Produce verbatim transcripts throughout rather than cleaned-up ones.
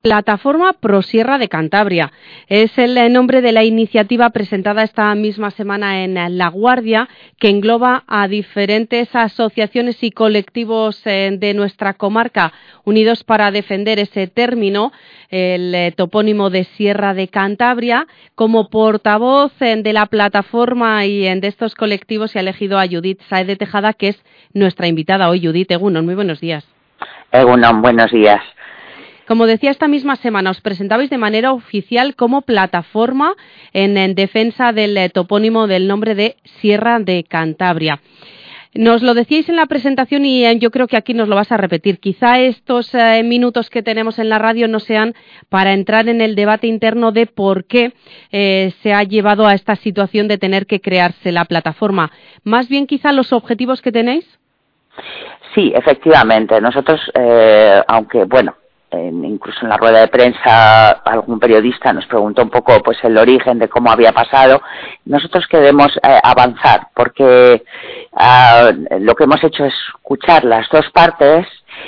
Plataforma Pro Sierra de Cantabria. Es el nombre de la iniciativa presentada esta misma semana en La Guardia, que engloba a diferentes asociaciones y colectivos de nuestra comarca unidos para defender ese término, el topónimo de Sierra de Cantabria. Como portavoz de la plataforma y de estos colectivos se ha elegido a Judith Sáez de Tejada, que es nuestra invitada hoy. Judith, Egunon, muy buenos días. Egunon, buenos días. Como decía, esta misma semana os presentabais de manera oficial como plataforma en, en defensa del eh, topónimo del nombre de Sierra de Cantabria. Nos lo decíais en la presentación y eh, yo creo que aquí nos lo vas a repetir. Quizá estos eh, minutos que tenemos en la radio no sean para entrar en el debate interno de por qué eh, se ha llevado a esta situación de tener que crearse la plataforma. Más bien quizá los objetivos que tenéis. Sí, efectivamente. Nosotros, eh, aunque, bueno, En, incluso en la rueda de prensa algún periodista nos preguntó un poco pues el origen de cómo había pasado. Nosotros queremos eh, avanzar porque uh, lo que hemos hecho es escuchar las dos partes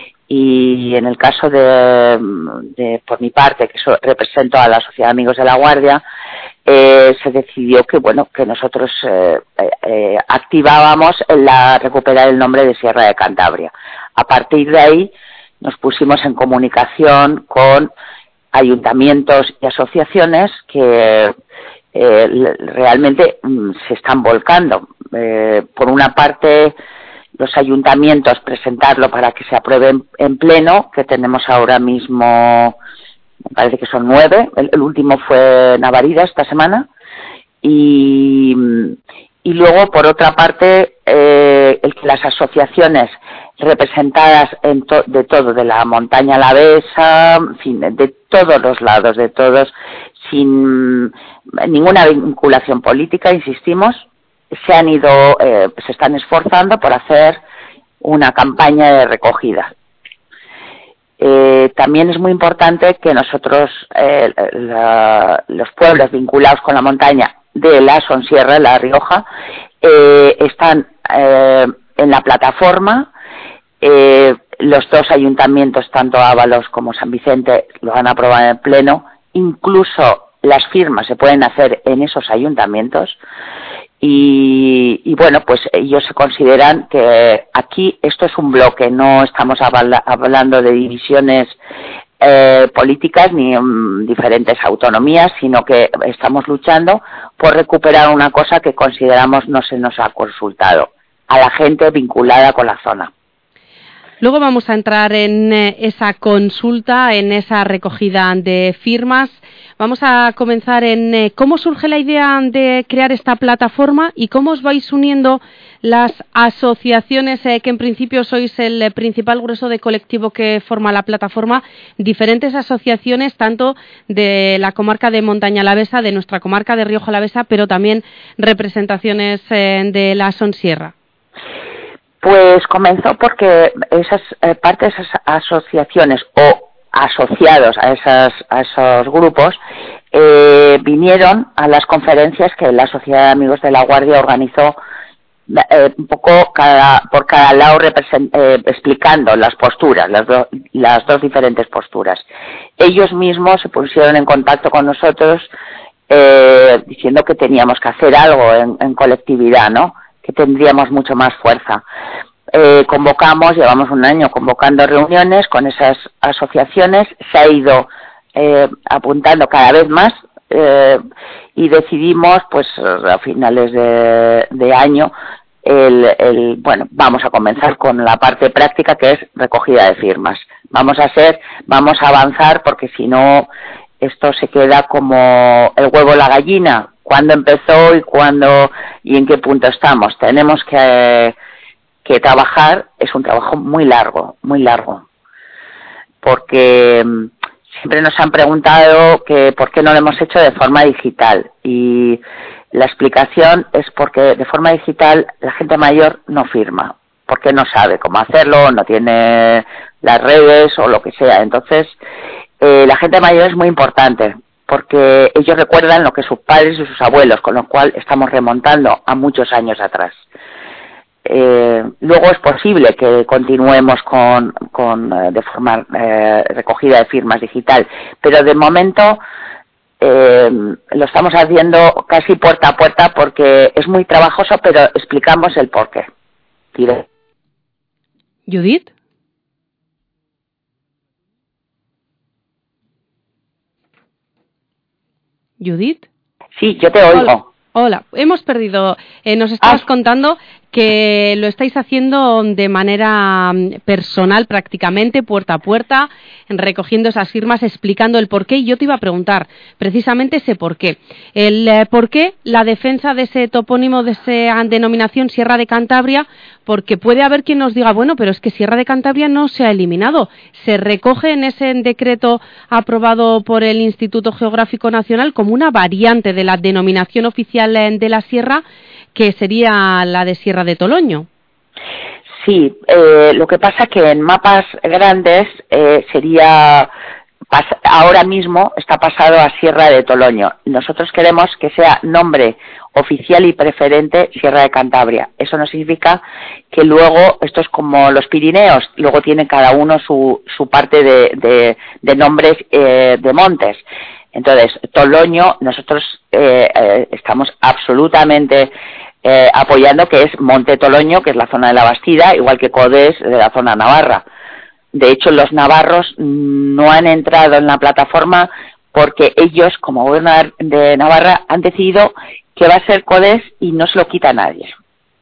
y en el caso de, de por mi parte, que so, represento a la Sociedad de Amigos de la Guardia, eh, se decidió que bueno que nosotros eh, eh, activábamos la recuperar el nombre de Sierra de Cantabria. A partir de ahí nos pusimos en comunicación con ayuntamientos y asociaciones que eh, realmente mm, se están volcando. Eh, por una parte, los ayuntamientos presentarlo para que se apruebe en, en pleno, que tenemos ahora mismo, me parece que son nueve, el, el último fue Navarida esta semana, y, y luego, por otra parte, eh, el que las asociaciones representadas en to de todo, de la montaña alavesa, en fin, de todos los lados, de todos, sin ninguna vinculación política, insistimos, se han ido, eh, se están esforzando por hacer una campaña de recogida. Eh, también es muy importante que nosotros, eh, la, los pueblos vinculados con la montaña de la Sonsierra, La Rioja, eh, están eh, en la plataforma. Eh, los dos ayuntamientos, tanto Ábalos como San Vicente, lo han aprobado en el pleno. Incluso las firmas se pueden hacer en esos ayuntamientos. Y, y bueno, pues ellos se consideran que aquí esto es un bloque, no estamos habla, hablando de divisiones eh, políticas ni um, diferentes autonomías, sino que estamos luchando por recuperar una cosa que consideramos no se nos ha consultado a la gente vinculada con la zona. Luego vamos a entrar en esa consulta, en esa recogida de firmas. Vamos a comenzar en cómo surge la idea de crear esta plataforma y cómo os vais uniendo las asociaciones, eh, que en principio sois el principal grueso de colectivo que forma la plataforma, diferentes asociaciones tanto de la comarca de Montaña Alavesa, de nuestra comarca de Rioja Alavesa, pero también representaciones eh, de la Sonsierra. Pues comenzó porque esas eh, parte de esas asociaciones o asociados a esas a esos grupos eh, vinieron a las conferencias que la Sociedad de Amigos de la Guardia organizó, eh, un poco cada por cada lado eh, explicando las posturas, las, do, las dos diferentes posturas. Ellos mismos se pusieron en contacto con nosotros eh, diciendo que teníamos que hacer algo en, en colectividad, ¿no? Que tendríamos mucho más fuerza. Eh, convocamos, llevamos un año convocando reuniones con esas asociaciones, se ha ido eh, apuntando cada vez más eh, y decidimos, pues a finales de, de año, el, el, bueno, vamos a comenzar con la parte práctica, que es recogida de firmas. Vamos a hacer, vamos a avanzar, porque si no, esto se queda como el huevo o la gallina. ¿Cuándo empezó y cuándo y en qué punto estamos? Tenemos que, que trabajar, es un trabajo muy largo, muy largo, porque siempre nos han preguntado que por qué no lo hemos hecho de forma digital, y la explicación es porque de forma digital la gente mayor no firma, porque no sabe cómo hacerlo, no tiene las redes o lo que sea. Entonces, eh, la gente mayor es muy importante, porque ellos recuerdan lo que sus padres y sus abuelos, con lo cual estamos remontando a muchos años atrás. Eh, luego es posible que continuemos con, con eh, de forma eh, recogida de firmas digital, pero de momento eh, lo estamos haciendo casi puerta a puerta porque es muy trabajoso, pero explicamos el porqué. Judith. Judith. Sí, yo te oigo. Hola, Hola. Hemos perdido. Eh, nos estabas ah. contando que lo estáis haciendo de manera personal prácticamente, puerta a puerta, recogiendo esas firmas, explicando el porqué. Y yo te iba a preguntar precisamente ese porqué. El eh, porqué, la defensa de ese topónimo, de esa denominación Sierra de Cantabria, porque puede haber quien nos diga, bueno, pero es que Sierra de Cantabria no se ha eliminado. Se recoge en ese decreto aprobado por el Instituto Geográfico Nacional como una variante de la denominación oficial de la sierra, que sería la de Sierra de Toloño. Sí, eh, lo que pasa que en mapas grandes eh, sería, pas- ahora mismo está pasado a Sierra de Toloño. Nosotros queremos que sea nombre oficial y preferente Sierra de Cantabria. Eso no significa que luego, esto es como los Pirineos, luego tiene cada uno su, su parte de, de, de nombres eh, de montes. Entonces, Toloño, nosotros eh, eh, estamos absolutamente eh, apoyando que es Monte Toloño, que es la zona de la Bastida, igual que Codés de la zona navarra. De hecho, los navarros no han entrado en la plataforma porque ellos, como gobierno de Navarra, han decidido que va a ser Codés y no se lo quita a nadie.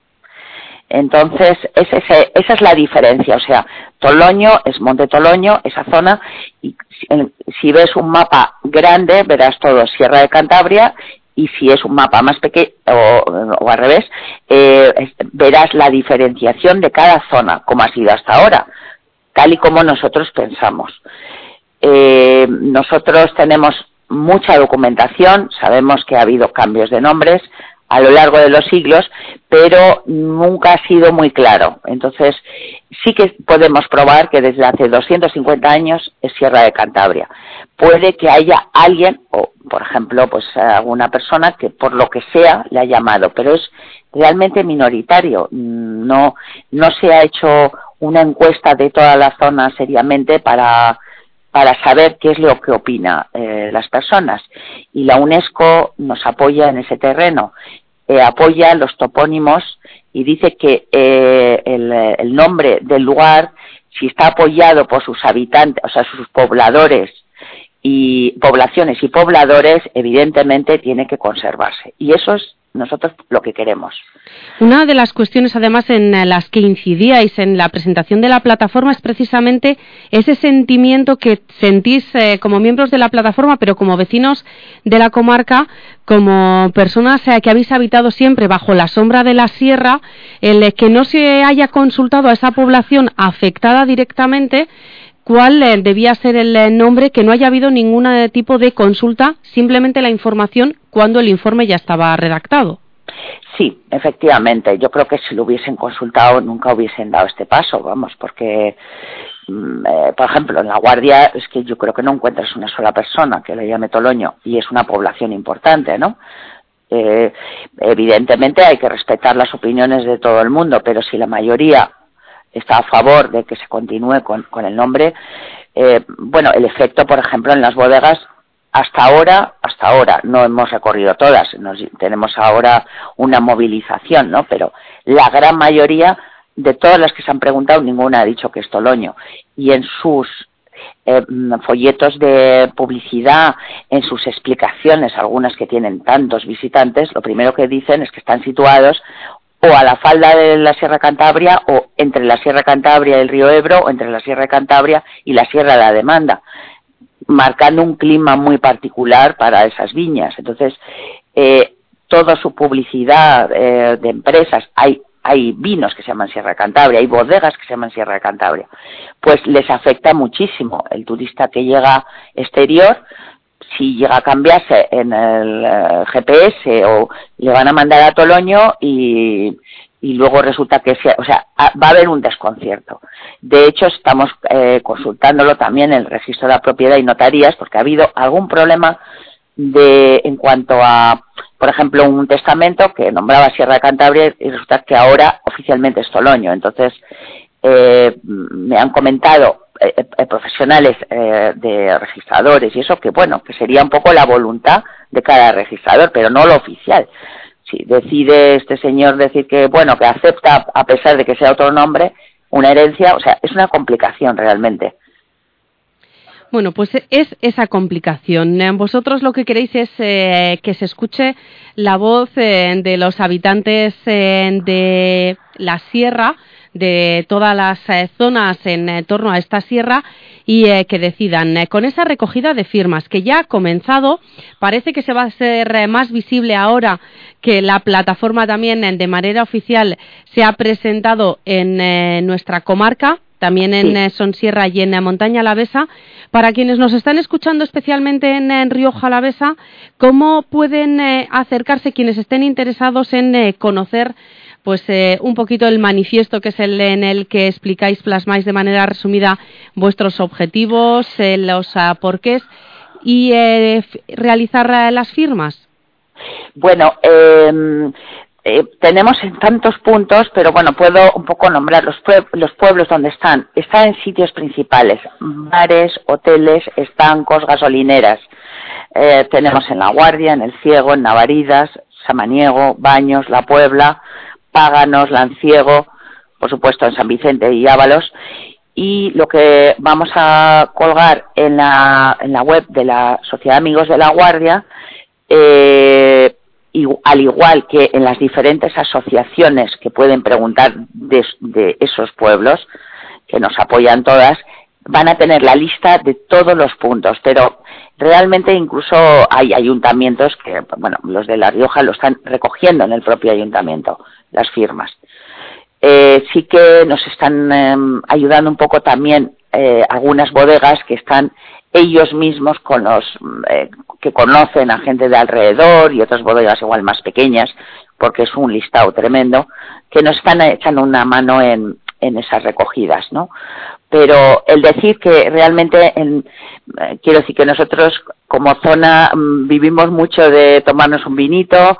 Entonces, es ese, esa es la diferencia. O sea, Toloño es Monte Toloño, esa zona, y si, si ves un mapa grande, verás todo Sierra de Cantabria, y si es un mapa más pequeño, o, o al revés, eh, verás la diferenciación de cada zona, como ha sido hasta ahora, tal y como nosotros pensamos. Eh, nosotros tenemos mucha documentación, sabemos que ha habido cambios de nombres a lo largo de los siglos, pero nunca ha sido muy claro. Entonces, sí que podemos probar que desde hace doscientos cincuenta años es Sierra de Cantabria. Puede que haya alguien, o por ejemplo, pues alguna persona que por lo que sea le ha llamado, pero es realmente minoritario. No, no se ha hecho una encuesta de toda la zona seriamente para para saber qué es lo que opina eh, las personas. Y la UNESCO nos apoya en ese terreno. Eh, apoya los topónimos y dice que eh, el, el nombre del lugar, si está apoyado por sus habitantes, o sea, sus pobladores y poblaciones y pobladores, evidentemente tiene que conservarse. Y eso es nosotros lo que queremos. Una de las cuestiones, además, en las que incidíais en la presentación de la plataforma es precisamente ese sentimiento que sentís eh, como miembros de la plataforma, pero como vecinos de la comarca, como personas eh, que habéis habitado siempre bajo la sombra de la sierra, el que no se haya consultado a esa población afectada directamente cuál eh, debía ser el eh, nombre, que no haya habido ningún eh, tipo de consulta, simplemente la información cuando el informe ya estaba redactado. Sí, efectivamente. Yo creo que si lo hubiesen consultado nunca hubiesen dado este paso, vamos, porque, eh, por ejemplo, en La Guardia es que yo creo que no encuentras una sola persona que le llame Toloño y es una población importante, ¿no? Eh, evidentemente hay que respetar las opiniones de todo el mundo, pero si la mayoría está a favor de que se continúe con, con el nombre, eh, bueno, el efecto, por ejemplo, en las bodegas, hasta ahora, hasta ahora, no hemos recorrido todas, nos, tenemos ahora una movilización, ¿no? Pero la gran mayoría de todas las que se han preguntado, ninguna ha dicho que es Toloño. Y en sus eh, folletos de publicidad, en sus explicaciones, algunas que tienen tantos visitantes, lo primero que dicen es que están situados o a la falda de la Sierra Cantabria, o entre la Sierra Cantabria y el río Ebro, o entre la Sierra Cantabria y la Sierra de la Demanda, marcando un clima muy particular para esas viñas. Entonces, eh, toda su publicidad eh, de empresas, hay hay vinos que se llaman Sierra Cantabria, hay bodegas que se llaman Sierra Cantabria, pues les afecta muchísimo. El turista que llega exterior, si llega a cambiarse en el uh, G P S o le van a mandar a Toloño y, y luego resulta que, sea, o sea, va a haber un desconcierto. De hecho, estamos eh, consultándolo también en el registro de la propiedad y notarías porque ha habido algún problema de en cuanto a, por ejemplo, un testamento que nombraba Sierra de Cantabria y resulta que ahora oficialmente es Toloño. Entonces, eh, me han comentado eh, eh, profesionales eh, de registradores y eso, que bueno, que sería un poco la voluntad de cada registrador, pero no lo oficial. Si decide este señor decir que, bueno, que acepta, a pesar de que sea otro nombre, una herencia, o sea, es una complicación realmente. Bueno, pues es esa complicación. Vosotros lo que queréis es eh, que se escuche la voz eh, de los habitantes eh, de la sierra, de todas las eh, zonas en eh, torno a esta sierra y eh, que decidan. Eh, con esa recogida de firmas que ya ha comenzado, parece que se va a hacer eh, más visible ahora que la plataforma también eh, de manera oficial se ha presentado en eh, nuestra comarca, también en eh, Sonsierra y en eh, Montaña Alavesa. Para quienes nos están escuchando especialmente en, en Rioja Alavesa, ¿cómo pueden eh, acercarse quienes estén interesados en eh, conocer pues eh, un poquito el manifiesto, que es el en el que explicáis, plasmáis de manera resumida vuestros objetivos, eh, los uh, porqués y eh, f- realizar uh, las firmas? Bueno, eh, eh, tenemos en tantos puntos, pero bueno, puedo un poco nombrar los, pue- los pueblos donde están. Están en sitios principales, bares, hoteles, estancos, gasolineras. Eh, tenemos en La Guardia, en El Ciego, en Navaridas, Samaniego, Baños, La Puebla, Páganos, Lanciego, por supuesto en San Vicente y Ábalos. Y lo que vamos a colgar en la, en la web de la Sociedad de Amigos de La Guardia, eh, y, al igual que en las diferentes asociaciones que pueden preguntar de, de esos pueblos, que nos apoyan todas, van a tener la lista de todos los puntos, pero realmente incluso hay ayuntamientos que, bueno, los de La Rioja lo están recogiendo en el propio ayuntamiento, las firmas. Eh, sí que nos están eh, ayudando un poco también eh, algunas bodegas que están ellos mismos con los eh, que conocen a gente de alrededor y otras bodegas igual más pequeñas, porque es un listado tremendo, que nos están echando una mano en, en esas recogidas, ¿no? Pero el decir que realmente, en, eh, quiero decir que nosotros como zona mm, vivimos mucho de tomarnos un vinito,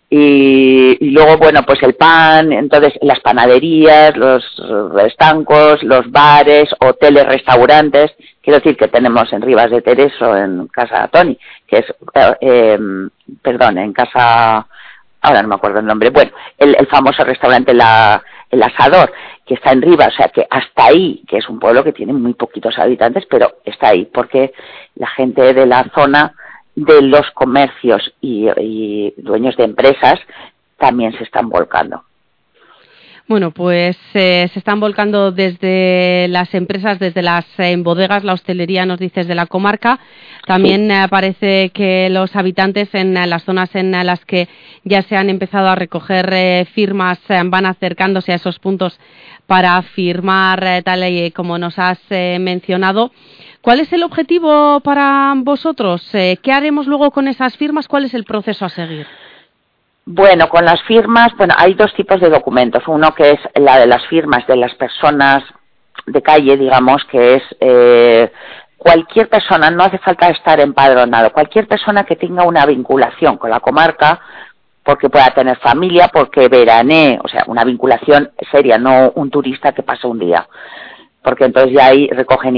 Y, y luego, bueno, pues el pan, entonces las panaderías, los estancos, los bares, hoteles, restaurantes. Quiero decir que tenemos en Rivas de Tereso, en Casa Toni, que es, eh, eh, perdón, en Casa, ahora no me acuerdo el nombre, bueno, el, el famoso restaurante la, El Asador, que está en Rivas, o sea que hasta ahí, que es un pueblo que tiene muy poquitos habitantes, pero está ahí, porque la gente de la zona, de los comercios y, y dueños de empresas también se están volcando. Bueno, pues eh, se están volcando desde las empresas, desde las eh, bodegas, la hostelería, nos dices, de la comarca. También eh, parece que los habitantes en eh, las zonas en eh, las que ya se han empezado a recoger eh, firmas eh, van acercándose a esos puntos para firmar, eh, tal y como nos has eh, mencionado. ¿Cuál es el objetivo para vosotros? Eh, ¿Qué haremos luego con esas firmas? ¿Cuál es el proceso a seguir? Bueno, con las firmas, bueno, hay dos tipos de documentos. Uno que es la de las firmas de las personas de calle, digamos, que es eh, cualquier persona, no hace falta estar empadronado, cualquier persona que tenga una vinculación con la comarca, porque pueda tener familia, porque veranee, o sea, una vinculación seria, no un turista que pasa un día. Porque entonces ya ahí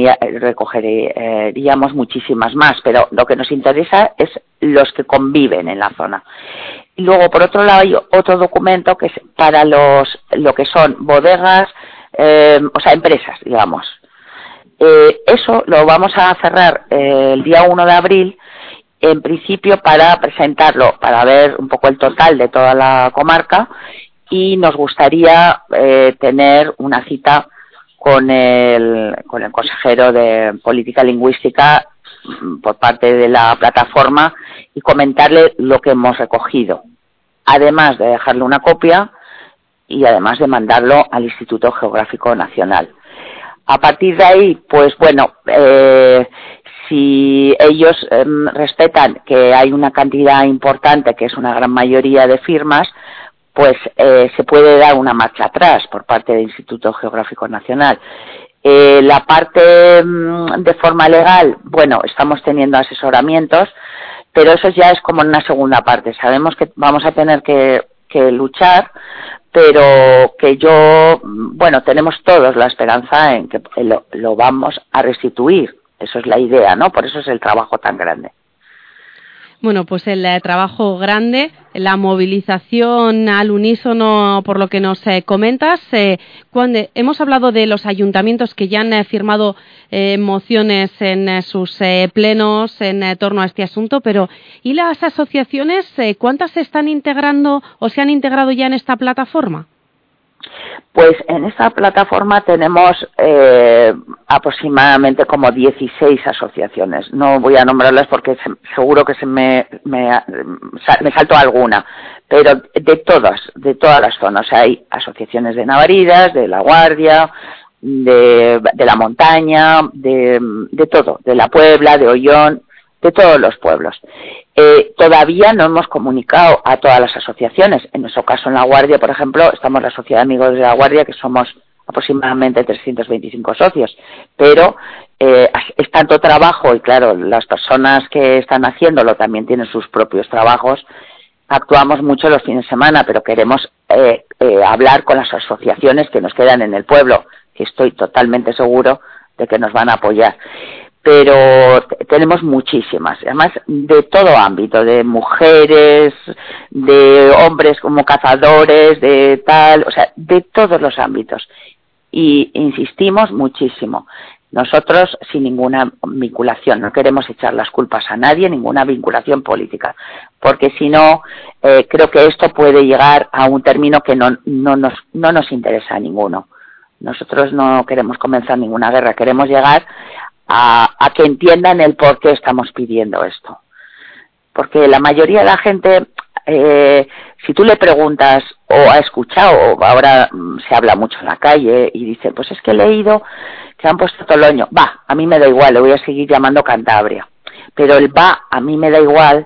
recogeríamos muchísimas más, pero lo que nos interesa es los que conviven en la zona. Y luego, por otro lado, hay otro documento que es para los lo que son bodegas, eh, o sea, empresas, digamos. Eh, eso lo vamos a cerrar eh, el día uno de abril, en principio para presentarlo, para ver un poco el total de toda la comarca, y nos gustaría eh, tener una cita con el, con el consejero de Política Lingüística por parte de la plataforma y comentarle lo que hemos recogido, además de dejarle una copia y además de mandarlo al Instituto Geográfico Nacional. A partir de ahí, pues bueno, eh, si ellos eh, respetan que hay una cantidad importante, que es una gran mayoría de firmas, pues eh, se puede dar una marcha atrás por parte del Instituto Geográfico Nacional. Eh, la parte mmm, de forma legal, bueno, estamos teniendo asesoramientos, pero eso ya es como en una segunda parte. Sabemos que vamos a tener que, que luchar, pero que yo, bueno, tenemos todos la esperanza en que lo, lo vamos a restituir. Eso es la idea, ¿no? Por eso es el trabajo tan grande. Bueno, pues el eh, trabajo grande, la movilización al unísono, por lo que nos eh, comentas. Eh, cuando hemos hablado de los ayuntamientos que ya han eh, firmado eh, mociones en eh, sus eh, plenos en eh, torno a este asunto, pero ¿y las asociaciones? Eh, ¿Cuántas se están integrando o se han integrado ya en esta plataforma? Pues en esta plataforma tenemos eh, aproximadamente como dieciséis asociaciones. No voy a nombrarlas porque se, seguro que se me, me, me saltó alguna, pero de todas, de todas las zonas. O sea, hay asociaciones de Navaridas, de La Guardia, de, de la montaña, de, de todo, de la Puebla, de Ollón, de todos los pueblos. Eh, todavía no hemos comunicado a todas las asociaciones. En nuestro caso, en La Guardia, por ejemplo, estamos la Sociedad de Amigos de La Guardia, que somos aproximadamente trescientos veinticinco socios, pero eh, es tanto trabajo y, claro, las personas que están haciéndolo también tienen sus propios trabajos. Actuamos mucho los fines de semana, pero queremos eh, eh, hablar con las asociaciones que nos quedan en el pueblo, que estoy totalmente seguro de que nos van a apoyar. Pero tenemos muchísimas, además de todo ámbito, de mujeres, de hombres como cazadores, de tal, o sea, de todos los ámbitos. Y insistimos muchísimo. Nosotros sin ninguna vinculación, no queremos echar las culpas a nadie, ninguna vinculación política, porque si no, eh, creo que esto puede llegar a un término que no, no, nos, no nos interesa a ninguno. Nosotros no queremos comenzar ninguna guerra, queremos llegar A, a que entiendan el por qué estamos pidiendo esto. Porque la mayoría de la gente, eh, si tú le preguntas o ha escuchado, o ahora se habla mucho en la calle y dicen, pues es que he leído que han puesto Toloño. Va, a mí me da igual, le voy a seguir llamando Cantabria. Pero el va, a mí me da igual,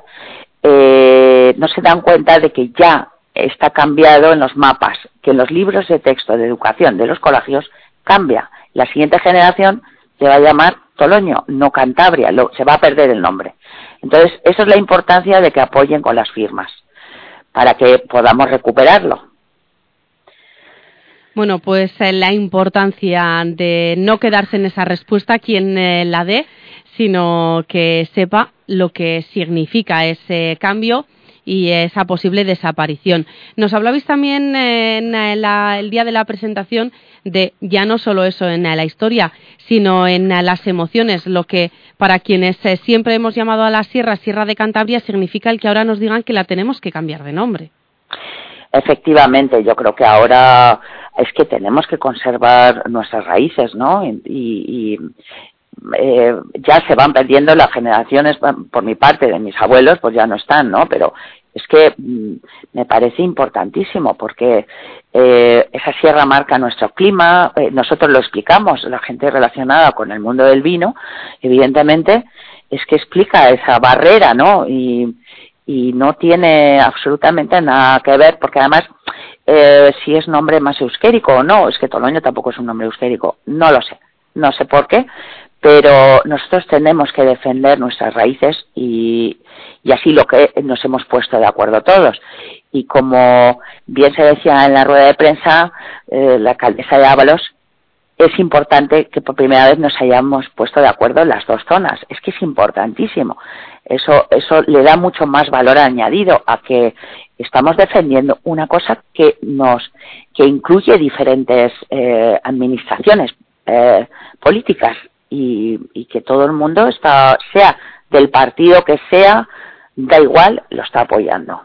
eh, no se dan cuenta de que ya está cambiado en los mapas, que en los libros de texto de educación de los colegios cambia. La siguiente generación se va a llamar Toloño, no Cantabria, lo, se va a perder el nombre. Entonces, esa es la importancia de que apoyen con las firmas, para que podamos recuperarlo. Bueno, pues eh, la importancia de no quedarse en esa respuesta quien eh, la dé, sino que sepa lo que significa ese cambio y esa posible desaparición. Nos hablabais también en la, el día de la presentación de ya no solo eso en la historia, sino en las emociones, lo que para quienes siempre hemos llamado a la sierra, Sierra de Cantabria, significa el que ahora nos digan que la tenemos que cambiar de nombre. Efectivamente, yo creo que ahora es que tenemos que conservar nuestras raíces, ¿no? Y, y eh, ya se van perdiendo las generaciones, por mi parte, de mis abuelos, pues ya no están, ¿no? Pero es que mm, me parece importantísimo porque eh, esa sierra marca nuestro clima, eh, nosotros lo explicamos, la gente relacionada con el mundo del vino, evidentemente, es que explica esa barrera, ¿no? Y, y no tiene absolutamente nada que ver, porque además, eh, si es nombre más euskérico o no, es que Toloño tampoco es un nombre euskérico, no lo sé, no sé por qué, pero nosotros tenemos que defender nuestras raíces y, y así lo que nos hemos puesto de acuerdo todos. Y como bien se decía en la rueda de prensa, eh, la alcaldesa de Ábalos, es importante que por primera vez nos hayamos puesto de acuerdo en las dos zonas. Es que es importantísimo. Eso, eso le da mucho más valor añadido a que estamos defendiendo una cosa que nos, que incluye diferentes eh, administraciones eh, políticas. Y, y que todo el mundo está, sea del partido que sea, da igual, lo está apoyando.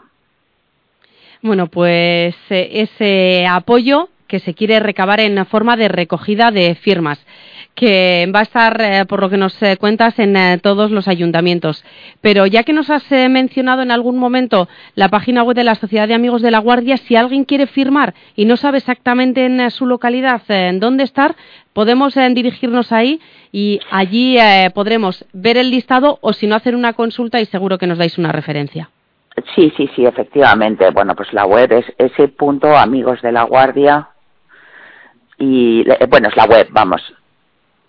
Bueno, pues eh, ese apoyo que se quiere recabar en forma de recogida de firmas, que va a estar, eh, por lo que nos eh, cuentas, en eh, todos los ayuntamientos. Pero ya que nos has eh, mencionado en algún momento la página web de la Sociedad de Amigos de La Guardia, si alguien quiere firmar y no sabe exactamente en eh, su localidad eh, en dónde estar, podemos eh, dirigirnos ahí y allí eh, podremos ver el listado o si no hacer una consulta y seguro que nos dais una referencia. Sí, sí, sí, efectivamente. Bueno, pues la web es ese punto Amigos de La Guardia y, bueno, es la web, vamos.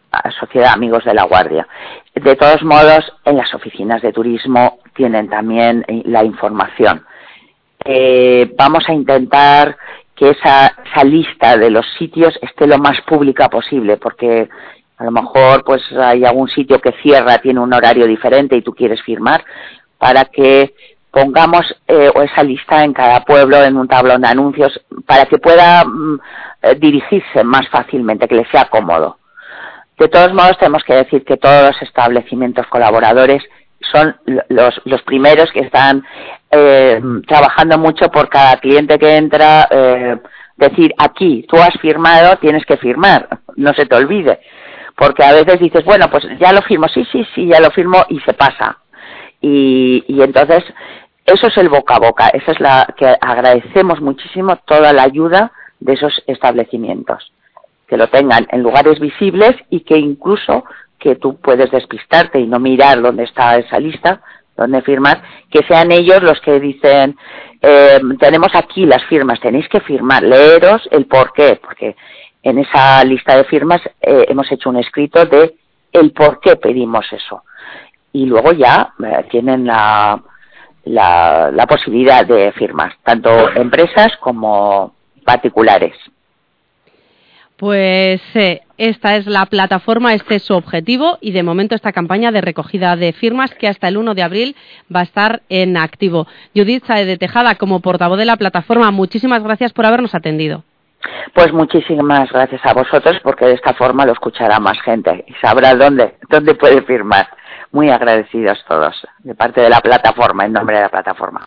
Sociedad Amigos de la Guardia. De todos modos, en las oficinas de turismo tienen también la información. Eh, vamos a intentar que esa, esa lista de los sitios esté lo más pública posible, porque a lo mejor pues hay algún sitio que cierra, tiene un horario diferente y tú quieres firmar, para que pongamos eh, esa lista en cada pueblo en un tablón de anuncios para que pueda mm, eh, dirigirse más fácilmente, que le sea cómodo. De todos modos, tenemos que decir que todos los establecimientos colaboradores son los, los primeros que están eh, trabajando mucho por cada cliente que entra, eh, decir, aquí, tú has firmado, tienes que firmar, no se te olvide. Porque a veces dices, bueno, pues ya lo firmo, sí, sí, sí, ya lo firmo y se pasa. Y, y entonces, eso es el boca a boca, esa es la que agradecemos muchísimo toda la ayuda de esos establecimientos. Que lo tengan en lugares visibles y que incluso que tú puedes despistarte y no mirar dónde está esa lista, dónde firmar, que sean ellos los que dicen, eh, tenemos aquí las firmas, tenéis que firmar, leeros el por qué, porque en esa lista de firmas eh, hemos hecho un escrito de el por qué pedimos eso. Y luego ya eh, tienen la, la, la posibilidad de firmar, tanto empresas como particulares. Pues eh, esta es la plataforma, este es su objetivo y de momento esta campaña de recogida de firmas que hasta el uno de abril va a estar en activo. Judith Sáez de Tejada, como portavoz de la plataforma, muchísimas gracias por habernos atendido. Pues muchísimas gracias a vosotros, porque de esta forma lo escuchará más gente y sabrá dónde, dónde puede firmar. Muy agradecidos todos, de parte de la plataforma, en nombre de la plataforma.